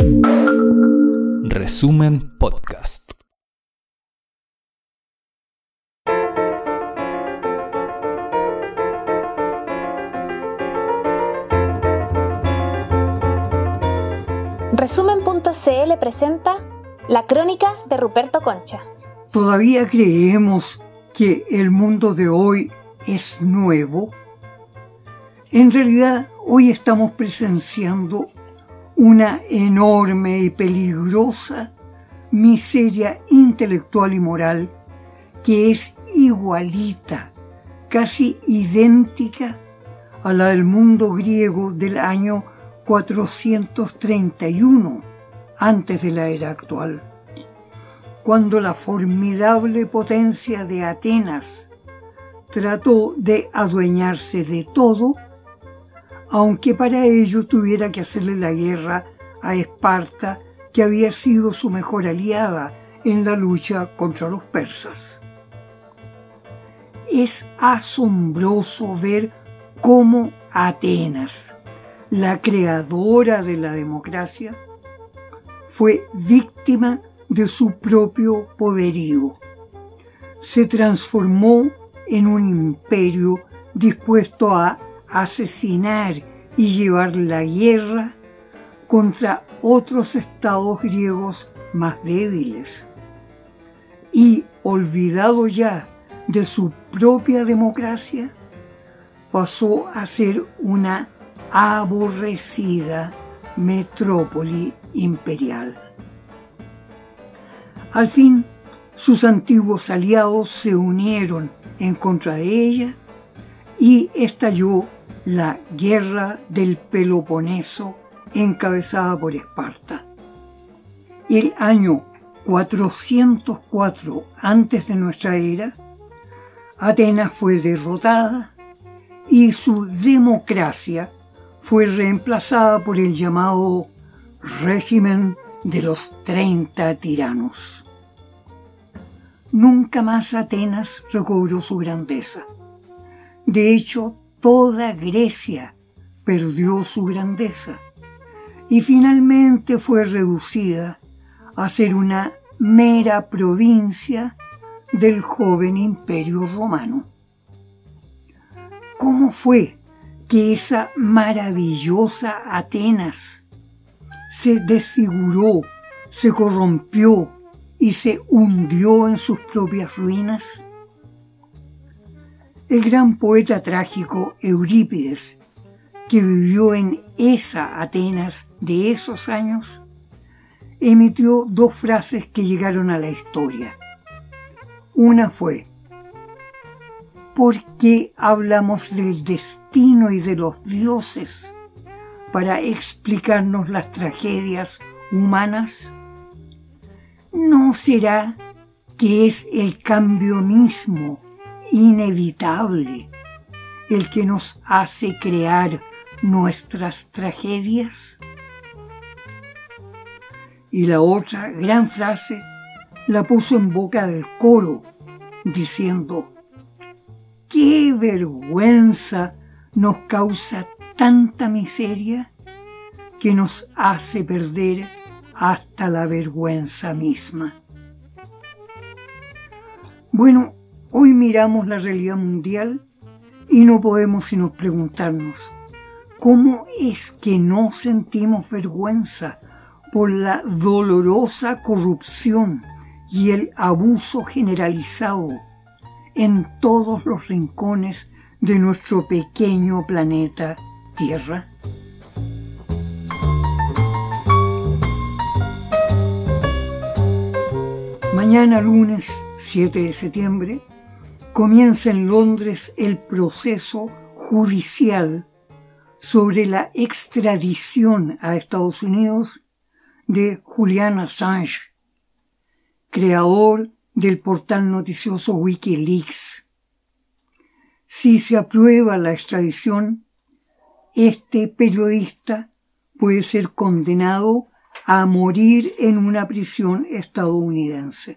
Resumen Podcast. Resumen.cl presenta La Crónica de Ruperto Concha. ¿Todavía creemos que el mundo de hoy es nuevo? En realidad, hoy estamos presenciando una enorme y peligrosa miseria intelectual y moral que es igualita, casi idéntica a la del mundo griego del año 431 antes de la era actual, cuando la formidable potencia de Atenas trató de adueñarse de todo, aunque para ello tuviera que hacerle la guerra a Esparta, que había sido su mejor aliada en la lucha contra los persas. Es asombroso ver cómo Atenas, la creadora de la democracia, fue víctima de su propio poderío. Se transformó en un imperio dispuesto a asesinar y llevar la guerra contra otros estados griegos más débiles. Y, olvidado ya de su propia democracia, pasó a ser una aborrecida metrópoli imperial. Al fin, sus antiguos aliados se unieron en contra de ella y estalló la Guerra del Peloponeso encabezada por Esparta. El año 404 antes de nuestra era, Atenas fue derrotada y su democracia fue reemplazada por el llamado régimen de los 30 tiranos. Nunca más Atenas recobró su grandeza. De hecho, toda Grecia perdió su grandeza y finalmente fue reducida a ser una mera provincia del joven imperio romano. ¿Cómo fue que esa maravillosa Atenas se desfiguró, se corrompió y se hundió en sus propias ruinas? El gran poeta trágico Eurípides, que vivió en esa Atenas de esos años, emitió dos frases que llegaron a la historia. Una fue: ¿por qué hablamos del destino y de los dioses para explicarnos las tragedias humanas? ¿No será que es el cambio mismo, inevitable, el que nos hace crear nuestras tragedias? Y la otra gran frase la puso en boca del coro, diciendo: ¡qué vergüenza nos causa tanta miseria que nos hace perder hasta la vergüenza misma! Bueno, hoy miramos la realidad mundial y no podemos sino preguntarnos: ¿cómo es que no sentimos vergüenza por la dolorosa corrupción y el abuso generalizado en todos los rincones de nuestro pequeño planeta Tierra? Mañana lunes 7 de septiembre comienza en Londres el proceso judicial sobre la extradición a Estados Unidos de Julian Assange, creador del portal noticioso Wikileaks. Si se aprueba la extradición, este periodista puede ser condenado a morir en una prisión estadounidense.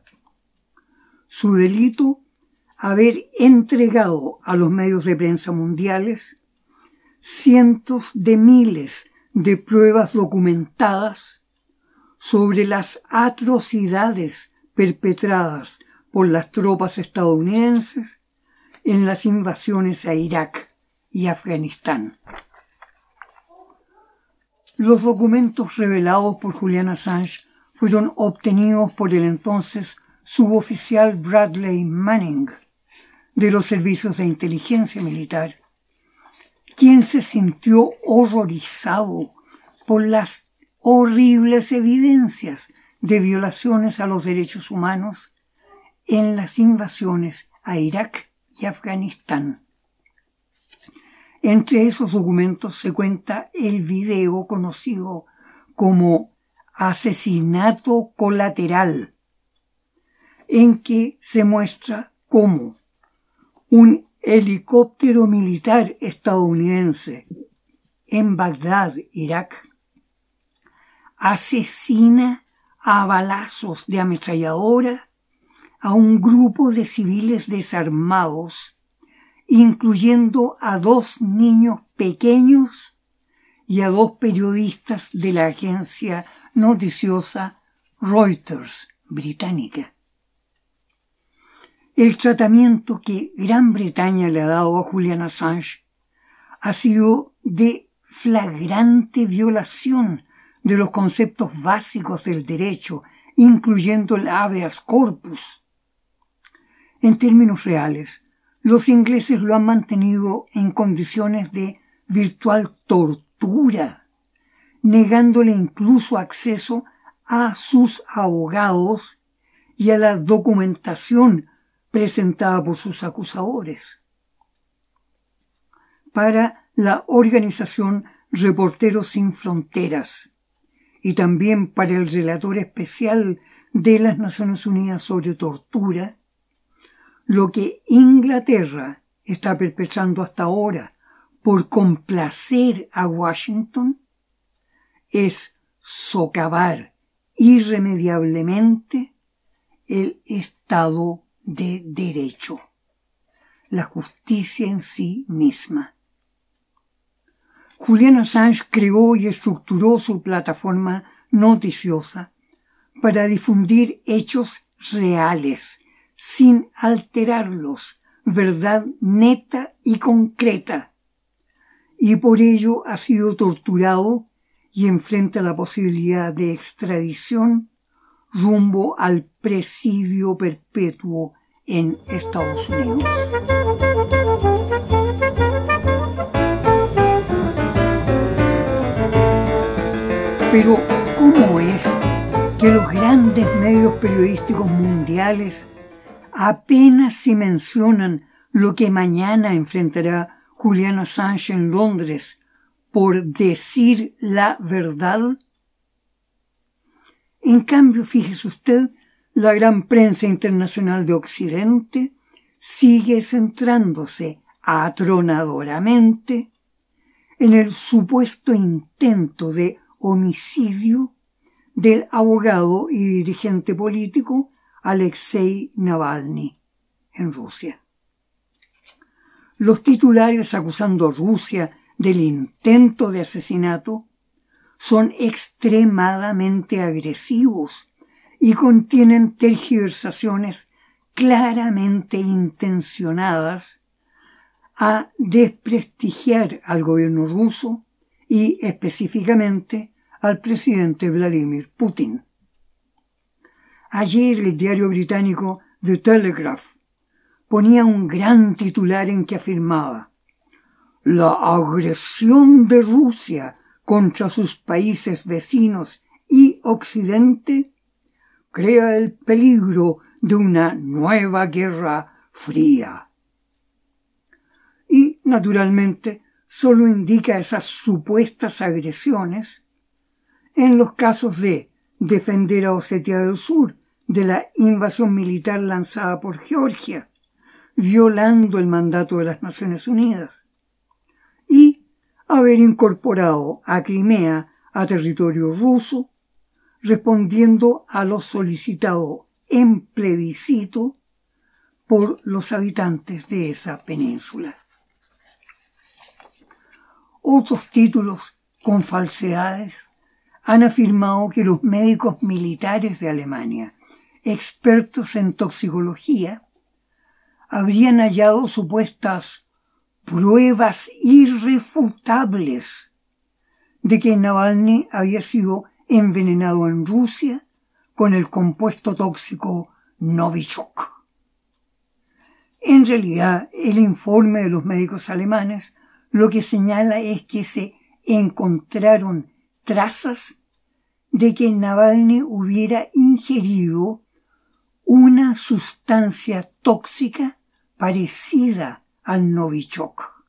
Su delito: haber entregado a los medios de prensa mundiales cientos de miles de pruebas documentadas sobre las atrocidades perpetradas por las tropas estadounidenses en las invasiones a Irak y Afganistán. Los documentos revelados por Julian Assange fueron obtenidos por el entonces suboficial Bradley Manning de los servicios de inteligencia militar, quien se sintió horrorizado por las horribles evidencias de violaciones a los derechos humanos en las invasiones a Irak y Afganistán. Entre esos documentos se cuenta el video conocido como asesinato colateral, en que se muestra cómo un helicóptero militar estadounidense en Bagdad, Irak, asesina a balazos de ametralladora a un grupo de civiles desarmados, incluyendo a 2 niños pequeños y a 2 periodistas de la agencia noticiosa Reuters británica. El tratamiento que Gran Bretaña le ha dado a Julian Assange ha sido de flagrante violación de los conceptos básicos del derecho, incluyendo el habeas corpus. En términos reales, los ingleses lo han mantenido en condiciones de virtual tortura, negándole incluso acceso a sus abogados y a la documentación presentada por sus acusadores. Para la organización Reporteros Sin Fronteras y también para el relator especial de las Naciones Unidas sobre tortura, lo que Inglaterra está perpetrando hasta ahora por complacer a Washington es socavar irremediablemente el Estado de Derecho, la justicia en sí misma. Julian Assange creó y estructuró su plataforma noticiosa para difundir hechos reales, sin alterarlos, verdad neta y concreta, y por ello ha sido torturado y enfrenta la posibilidad de extradición rumbo al presidio perpetuo en Estados Unidos. Pero, ¿cómo es que los grandes medios periodísticos mundiales apenas si mencionan lo que mañana enfrentará Julian Assange en Londres por decir la verdad? En cambio, fíjese usted, la gran prensa internacional de Occidente sigue centrándose atronadoramente en el supuesto intento de homicidio del abogado y dirigente político Alexei Navalny en Rusia. Los titulares acusando a Rusia del intento de asesinato son extremadamente agresivos y contienen tergiversaciones claramente intencionadas a desprestigiar al gobierno ruso y específicamente al presidente Vladimir Putin. Ayer el diario británico The Telegraph ponía un gran titular en que afirmaba: la agresión de Rusia contra sus países vecinos y Occidente crea el peligro de una nueva guerra fría. Y, naturalmente, solo indica esas supuestas agresiones en los casos de defender a Osetia del Sur de la invasión militar lanzada por Georgia, violando el mandato de las Naciones Unidas, y haber incorporado a Crimea a territorio ruso, respondiendo a lo solicitado en plebiscito por los habitantes de esa península. Otros títulos con falsedades, han afirmado que los médicos militares de Alemania, expertos en toxicología, habrían hallado supuestas pruebas irrefutables de que Navalny había sido envenenado en Rusia con el compuesto tóxico Novichok. En realidad, el informe de los médicos alemanes lo que señala es que se encontraron trazas de que Navalny hubiera ingerido una sustancia tóxica parecida al Novichok.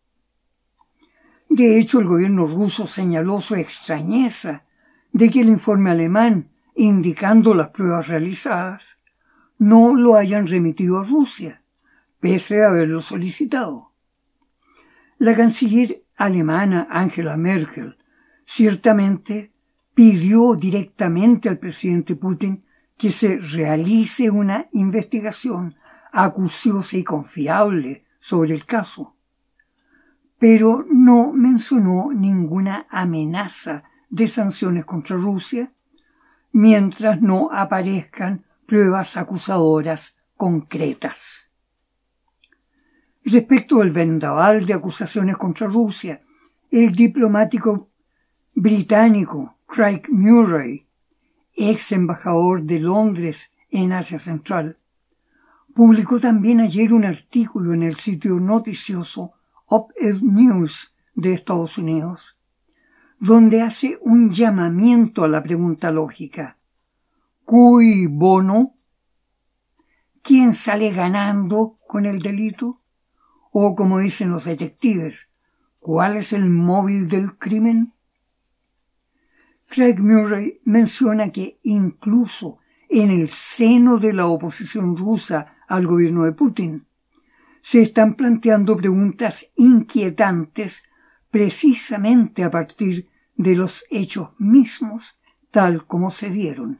De hecho, el gobierno ruso señaló su extrañeza de que el informe alemán, indicando las pruebas realizadas, no lo hayan remitido a Rusia, pese a haberlo solicitado. La canciller alemana Angela Merkel ciertamente pidió directamente al presidente Putin que se realice una investigación acuciosa y confiable sobre el caso, pero no mencionó ninguna amenaza de sanciones contra Rusia mientras no aparezcan pruebas acusadoras concretas. Respecto al vendaval de acusaciones contra Rusia, el diplomático británico Craig Murray, ex embajador de Londres en Asia Central, publicó también ayer un artículo en el sitio noticioso Op-Ed News de Estados Unidos, donde hace un llamamiento a la pregunta lógica: ¿Cui bono? ¿Quién sale ganando con el delito? O, como dicen los detectives, ¿cuál es el móvil del crimen? Craig Murray menciona que incluso en el seno de la oposición rusa al gobierno de Putin se están planteando preguntas inquietantes precisamente a partir de los hechos mismos tal como se dieron.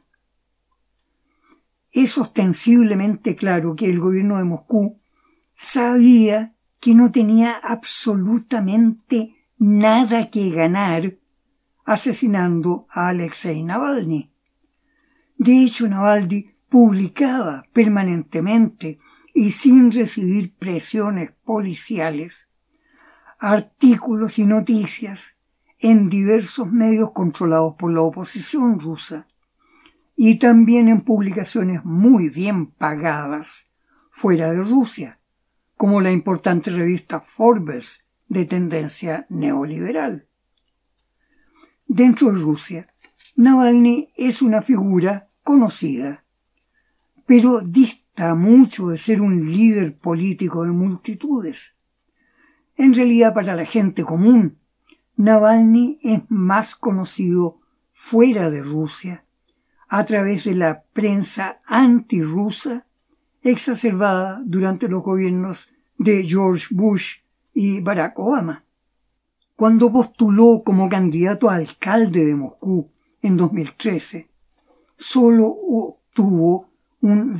Es ostensiblemente claro que el gobierno de Moscú sabía que no tenía absolutamente nada que ganar asesinando a Alexei Navalny. De hecho, Navalny publicaba permanentemente y sin recibir presiones policiales artículos y noticias en diversos medios controlados por la oposición rusa y también en publicaciones muy bien pagadas fuera de Rusia, como la importante revista Forbes de tendencia neoliberal. Dentro de Rusia, Navalny es una figura conocida, pero dista mucho de ser un líder político de multitudes. En realidad, para la gente común, Navalny es más conocido fuera de Rusia, a través de la prensa antirrusa exacerbada durante los gobiernos de George Bush y Barack Obama. Cuando postuló como candidato a alcalde de Moscú en 2013, solo obtuvo un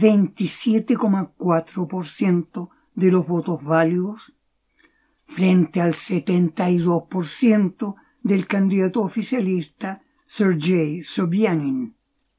27,4% de los votos válidos, frente al 72% del candidato oficialista Sergei Sobyanin.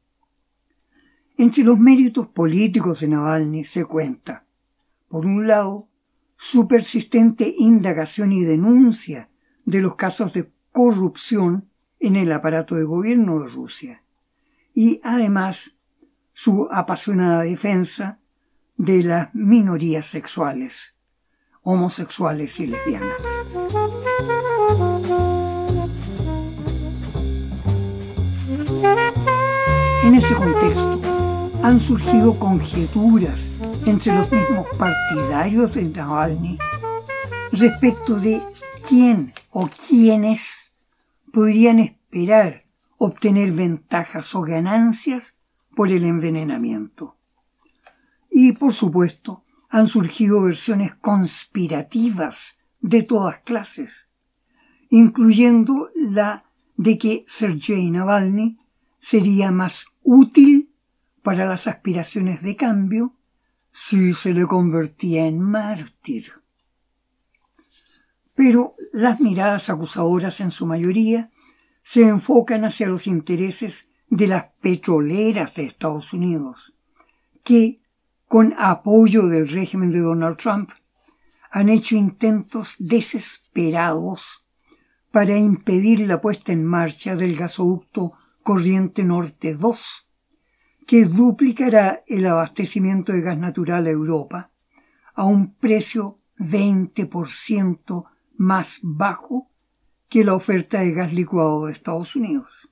Entre los méritos políticos de Navalny se cuenta, por un lado, su persistente indagación y denuncia de los casos de corrupción en el aparato de gobierno de Rusia, y además su apasionada defensa de las minorías sexuales, homosexuales y lesbianas. En ese contexto, han surgido conjeturas entre los mismos partidarios de Navalny respecto de quién o quiénes podrían esperar obtener ventajas o ganancias por el envenenamiento. Y, por supuesto, han surgido versiones conspirativas de todas clases, incluyendo la de que Sergei Navalny sería más útil para las aspiraciones de cambio si se le convertía en mártir. Pero las miradas acusadoras en su mayoría se enfocan hacia los intereses de las petroleras de Estados Unidos, que, con apoyo del régimen de Donald Trump, han hecho intentos desesperados para impedir la puesta en marcha del gasoducto Corriente Norte 2, que duplicará el abastecimiento de gas natural a Europa a un precio 20% más bajo que la oferta de gas licuado de Estados Unidos.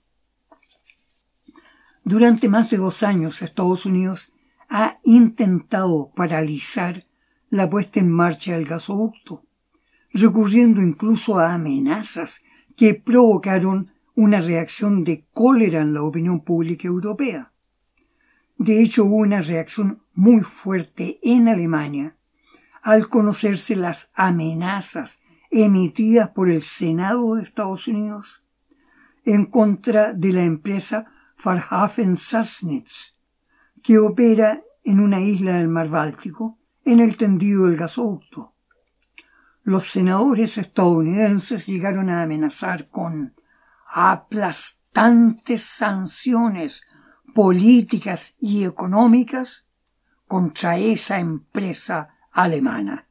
Durante más de 2 años, Estados Unidos ha intentado paralizar la puesta en marcha del gasoducto, recurriendo incluso a amenazas que provocaron una reacción de cólera en la opinión pública europea. De hecho, hubo una reacción muy fuerte en Alemania al conocerse las amenazas emitidas por el Senado de Estados Unidos en contra de la empresa Farhafen-Sassnitz, que opera en una isla del mar Báltico en el tendido del gasoducto. Los senadores estadounidenses llegaron a amenazar con aplastantes sanciones políticas y económicas contra esa empresa alemana.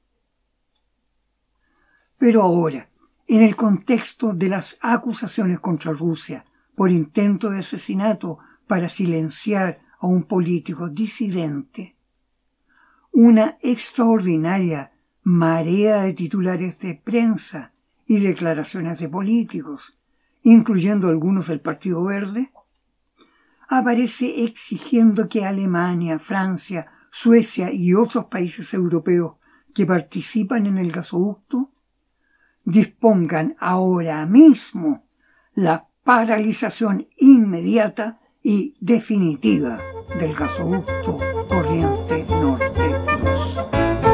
Pero ahora, en el contexto de las acusaciones contra Rusia por intento de asesinato para silenciar a un político disidente, una extraordinaria marea de titulares de prensa y declaraciones de políticos, incluyendo algunos del Partido Verde, aparece exigiendo que Alemania, Francia, Suecia y otros países europeos que participan en el gasoducto dispongan ahora mismo la paralización inmediata y definitiva del gasoducto Corriente Norte 2.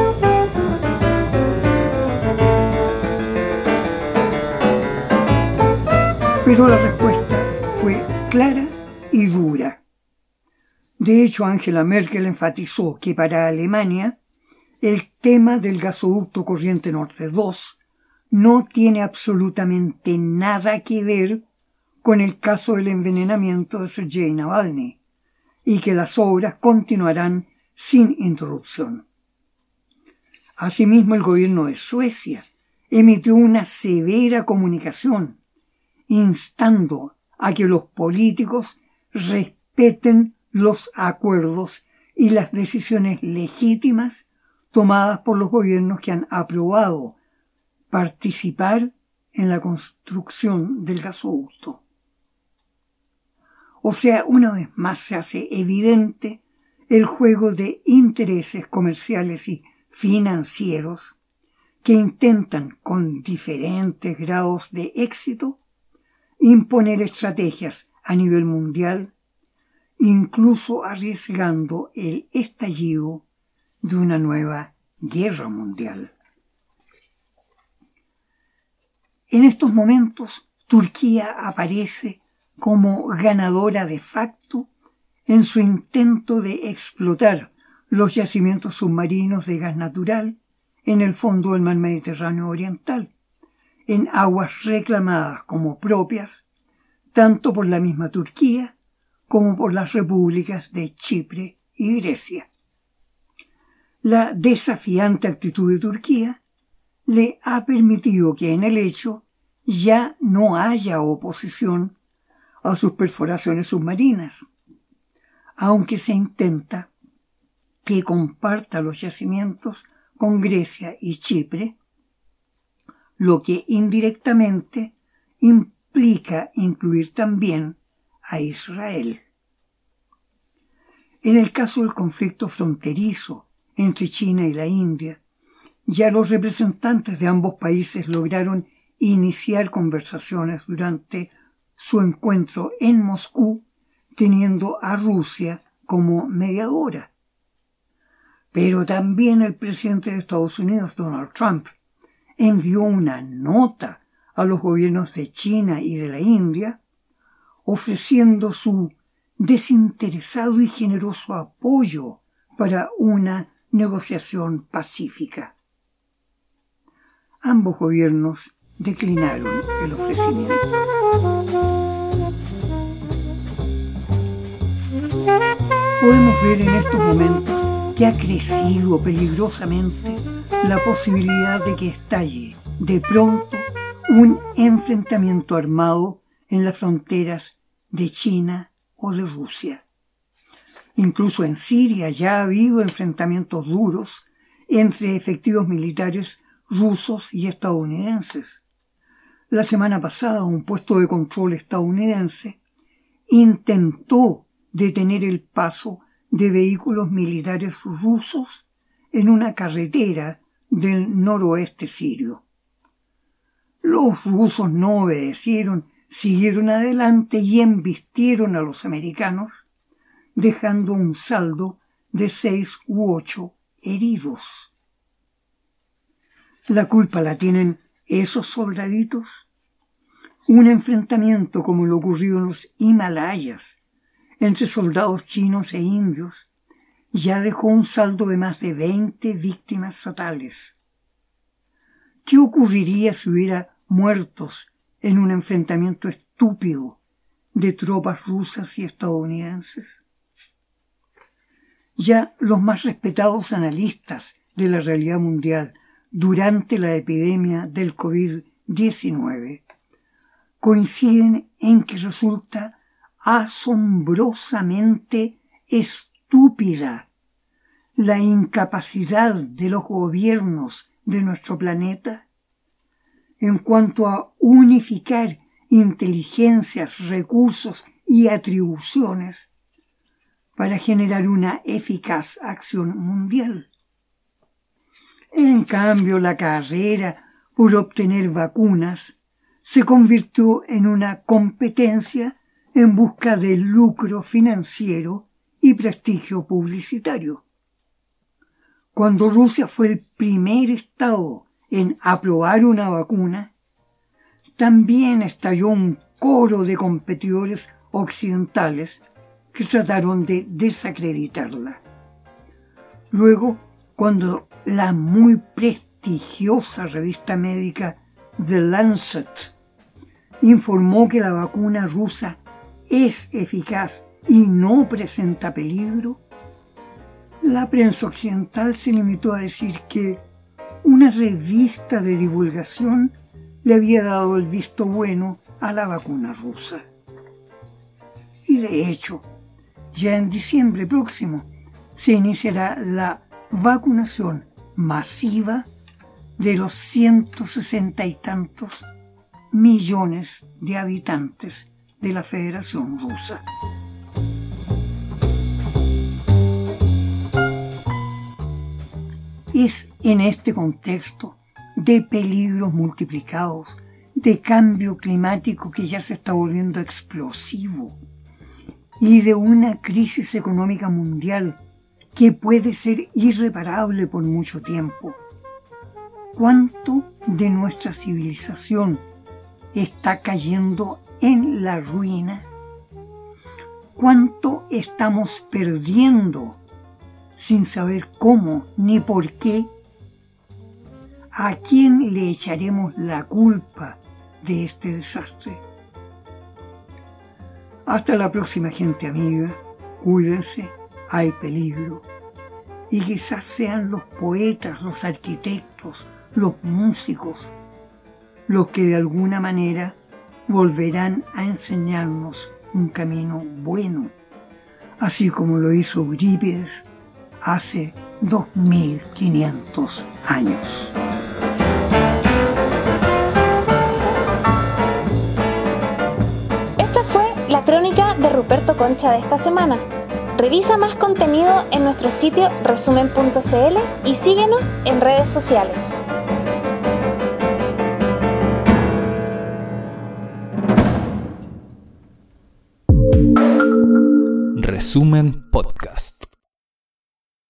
Pero la respuesta fue clara y dura. De hecho, Angela Merkel enfatizó que para Alemania el tema del gasoducto Corriente Norte 2 no tiene absolutamente nada que ver con el caso del envenenamiento de Sergei Navalny y que las obras continuarán sin interrupción. Asimismo, el gobierno de Suecia emitió una severa comunicación instando a que los políticos respeten los acuerdos y las decisiones legítimas tomadas por los gobiernos que han aprobado participar en la construcción del gasoducto. O sea, una vez más se hace evidente el juego de intereses comerciales y financieros que intentan, con diferentes grados de éxito, imponer estrategias a nivel mundial, incluso arriesgando el estallido de una nueva guerra mundial. En estos momentos, Turquía aparece como ganadora de facto en su intento de explotar los yacimientos submarinos de gas natural en el fondo del mar Mediterráneo Oriental, en aguas reclamadas como propias, tanto por la misma Turquía como por las repúblicas de Chipre y Grecia. La desafiante actitud de Turquía le ha permitido que en el hecho ya no haya oposición a sus perforaciones submarinas, aunque se intenta que comparta los yacimientos con Grecia y Chipre, lo que indirectamente implica incluir también a Israel. En el caso del conflicto fronterizo entre China y la India, ya los representantes de ambos países lograron iniciar conversaciones durante su encuentro en Moscú, teniendo a Rusia como mediadora. Pero también el presidente de Estados Unidos, Donald Trump, envió una nota a los gobiernos de China y de la India, ofreciendo su desinteresado y generoso apoyo para una negociación pacífica. ambos gobiernos declinaron el ofrecimiento. Podemos ver en estos momentos que ha crecido peligrosamente la posibilidad de que estalle de pronto un enfrentamiento armado en las fronteras de China o de Rusia. Incluso en Siria ya ha habido enfrentamientos duros entre efectivos militares rusos y estadounidenses. La semana pasada un puesto de control estadounidense intentó detener el paso de vehículos militares rusos en una carretera del noroeste sirio. Los rusos no obedecieron, siguieron adelante y embistieron a los americanos, dejando un saldo de 6 u 8 heridos. ¿La culpa la tienen esos soldaditos? Un enfrentamiento como lo ocurrido en los Himalayas entre soldados chinos e indios ya dejó un saldo de más de 20 víctimas fatales. ¿Qué ocurriría si hubiera muertos en un enfrentamiento estúpido de tropas rusas y estadounidenses? Ya los más respetados analistas de la realidad mundial durante la epidemia del COVID-19 coinciden en que resulta asombrosamente estúpida la incapacidad de los gobiernos de nuestro planeta en cuanto a unificar inteligencias, recursos y atribuciones para generar una eficaz acción mundial. En cambio, la carrera por obtener vacunas se convirtió en una competencia en busca de lucro financiero y prestigio publicitario. Cuando Rusia fue el primer estado en aprobar una vacuna, también estalló un coro de competidores occidentales que trataron de desacreditarla. Luego, cuando la muy prestigiosa revista médica The Lancet informó que la vacuna rusa es eficaz y no presenta peligro, la prensa occidental se limitó a decir que una revista de divulgación le había dado el visto bueno a la vacuna rusa. Y de hecho, ya en diciembre próximo se iniciará la vacunación masiva de los 160 y tantos millones de habitantes de la Federación Rusa. Es en este contexto de peligros multiplicados, de cambio climático que ya se está volviendo explosivo y de una crisis económica mundial que puede ser irreparable por mucho tiempo. ¿Cuánto de nuestra civilización está cayendo en la ruina? ¿Cuánto estamos perdiendo sin saber cómo ni por qué? ¿A quién le echaremos la culpa de este desastre? Hasta la próxima, gente amiga. Cuídense, hay peligro. Y quizás sean los poetas, los arquitectos, los músicos, los que de alguna manera volverán a enseñarnos un camino bueno, así como lo hizo Eurípides hace 2500 años. Esta fue la crónica de Ruperto Concha de esta semana. Revisa más contenido en nuestro sitio resumen.cl y síguenos en redes sociales. Resumen Podcast.